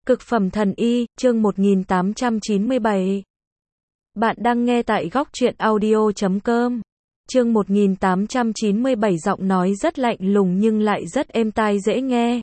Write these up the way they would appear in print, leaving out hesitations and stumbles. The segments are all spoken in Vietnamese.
Cực phẩm thần y, chương 1897. Bạn đang nghe tại góc truyện audio.com. Chương 1897 giọng nói rất lạnh lùng nhưng lại rất êm tai dễ nghe.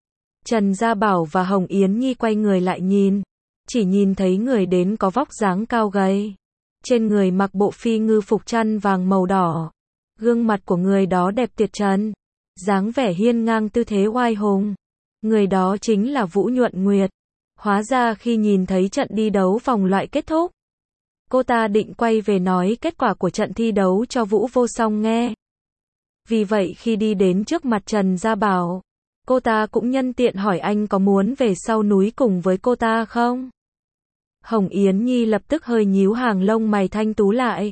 Trần Gia Bảo và Hồng Yến Nhi quay người lại nhìn. Chỉ nhìn thấy người đến có vóc dáng cao gầy. Trên người mặc bộ phi ngư phục chăn vàng màu đỏ. Gương mặt của người đó đẹp tuyệt trần. Dáng vẻ hiên ngang tư thế oai hùng. Người đó chính là Vũ Nhuận Nguyệt. Hóa ra khi nhìn thấy trận đi đấu vòng loại kết thúc, cô ta định quay về nói kết quả của trận thi đấu cho Vũ Vô Song nghe. Vì vậy khi đi đến trước mặt Trần Gia Bảo, cô ta cũng nhân tiện hỏi anh có muốn về sau núi cùng với cô ta không? Hồng Yến Nhi lập tức hơi nhíu hàng lông mày thanh tú lại.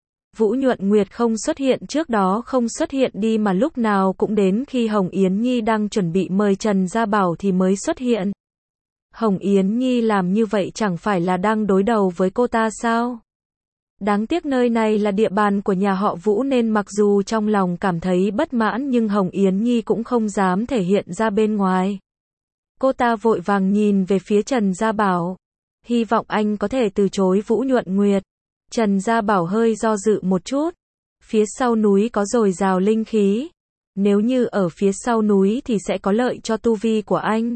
Vũ Nhuận Nguyệt không xuất hiện trước đó không xuất hiện đi mà lúc nào cũng đến khi Hồng Yến Nhi đang chuẩn bị mời Trần Gia Bảo thì mới xuất hiện. Hồng Yến Nhi làm như vậy chẳng phải là đang đối đầu với cô ta sao? Đáng tiếc nơi này là địa bàn của nhà họ Vũ nên mặc dù trong lòng cảm thấy bất mãn nhưng Hồng Yến Nhi cũng không dám thể hiện ra bên ngoài. Cô ta vội vàng nhìn về phía Trần Gia Bảo. Hy vọng anh có thể từ chối Vũ Nhuận Nguyệt. Trần Gia Bảo hơi do dự một chút. Phía sau núi có dồi dào linh khí. Nếu như ở phía sau núi thì sẽ có lợi cho tu vi của anh.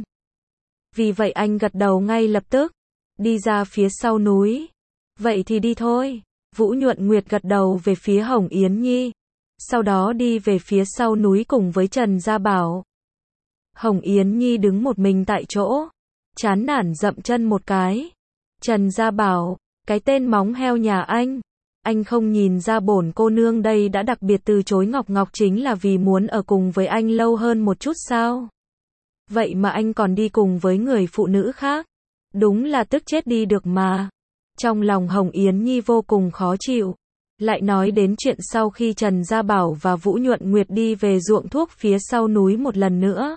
Vì vậy anh gật đầu ngay lập tức. Đi ra phía sau núi. Vậy thì đi thôi. Vũ Nhuận Nguyệt gật đầu về phía Hồng Yến Nhi. Sau đó đi về phía sau núi cùng với Trần Gia Bảo. Hồng Yến Nhi đứng một mình tại chỗ. Chán nản dậm chân một cái. Trần Gia Bảo, cái tên móng heo nhà anh không nhìn ra bổn cô nương đây đã đặc biệt từ chối Ngọc Ngọc chính là vì muốn ở cùng với anh lâu hơn một chút sao? Vậy mà anh còn đi cùng với người phụ nữ khác. Đúng là tức chết đi được mà. Trong lòng Hồng Yến Nhi vô cùng khó chịu. Lại nói đến chuyện sau khi Trần Gia Bảo và Vũ Nhuận Nguyệt đi về ruộng thuốc phía sau núi một lần nữa.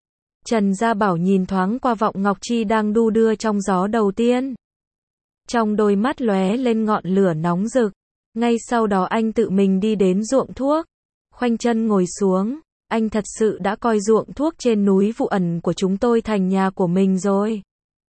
Trần Gia Bảo nhìn thoáng qua Vọng Ngọc Chi đang đu đưa trong gió đầu tiên. Trong đôi mắt lóe lên ngọn lửa nóng rực. Ngay sau đó anh tự mình đi đến ruộng thuốc. Khoanh chân ngồi xuống. Anh thật sự đã coi ruộng thuốc trên núi Vụ Ẩn của chúng tôi thành nhà của mình rồi.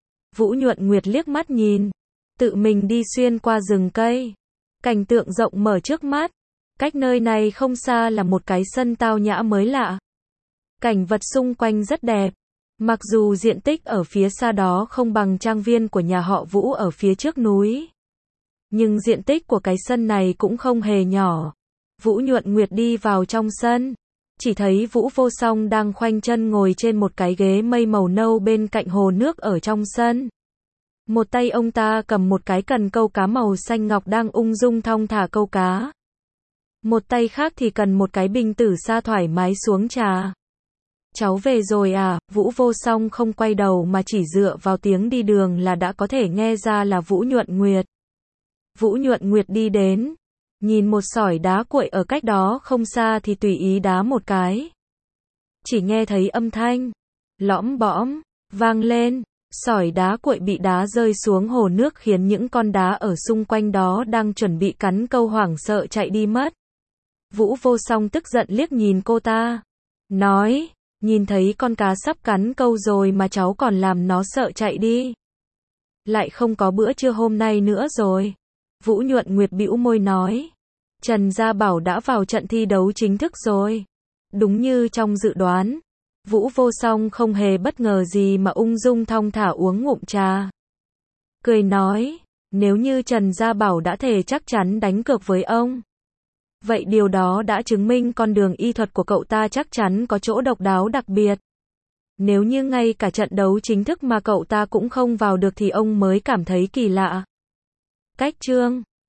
Vũ Nhuận Nguyệt liếc mắt nhìn. Tự mình đi xuyên qua rừng cây. Cảnh tượng rộng mở trước mắt. Cách nơi này không xa là một cái sân tao nhã mới lạ. Cảnh vật xung quanh rất đẹp. Mặc dù diện tích ở phía xa đó không bằng trang viên của nhà họ Vũ ở phía trước núi. Nhưng diện tích của cái sân này cũng không hề nhỏ. Vũ Nhuận Nguyệt đi vào trong sân. Chỉ thấy Vũ Vô Song đang khoanh chân ngồi trên một cái ghế mây màu nâu bên cạnh hồ nước ở trong sân. Một tay ông ta cầm một cái cần câu cá màu xanh ngọc đang ung dung thong thả câu cá. Một tay khác thì cần một cái bình tử sa thoải mái xuống trà. Cháu về rồi à? Vũ Vô Song không quay đầu mà chỉ dựa vào tiếng đi đường là đã có thể nghe ra là Vũ Nhuận Nguyệt. Vũ Nhuận Nguyệt đi đến. Nhìn một sỏi đá cuội ở cách đó không xa thì tùy ý đá một cái. Chỉ nghe thấy âm thanh lõm bõm vang lên, sỏi đá cuội bị đá rơi xuống hồ nước khiến những con đá ở xung quanh đó đang chuẩn bị cắn câu hoảng sợ chạy đi mất. Vũ Vô Song tức giận liếc nhìn cô ta, nói, nhìn thấy con cá sắp cắn câu rồi mà cháu còn làm nó sợ chạy đi. Lại không có bữa trưa hôm nay nữa rồi. Vũ Nhuận Nguyệt bĩu môi nói. Trần Gia Bảo đã vào trận thi đấu chính thức rồi. Đúng như trong dự đoán. Vũ Vô Song không hề bất ngờ gì mà ung dung thong thả uống ngụm trà. Cười nói, nếu như Trần Gia Bảo đã thề chắc chắn đánh cược với ông. Vậy điều đó đã chứng minh con đường y thuật của cậu ta chắc chắn có chỗ độc đáo đặc biệt. Nếu như ngay cả trận đấu chính thức mà cậu ta cũng không vào được thì ông mới cảm thấy kỳ lạ. Cách chương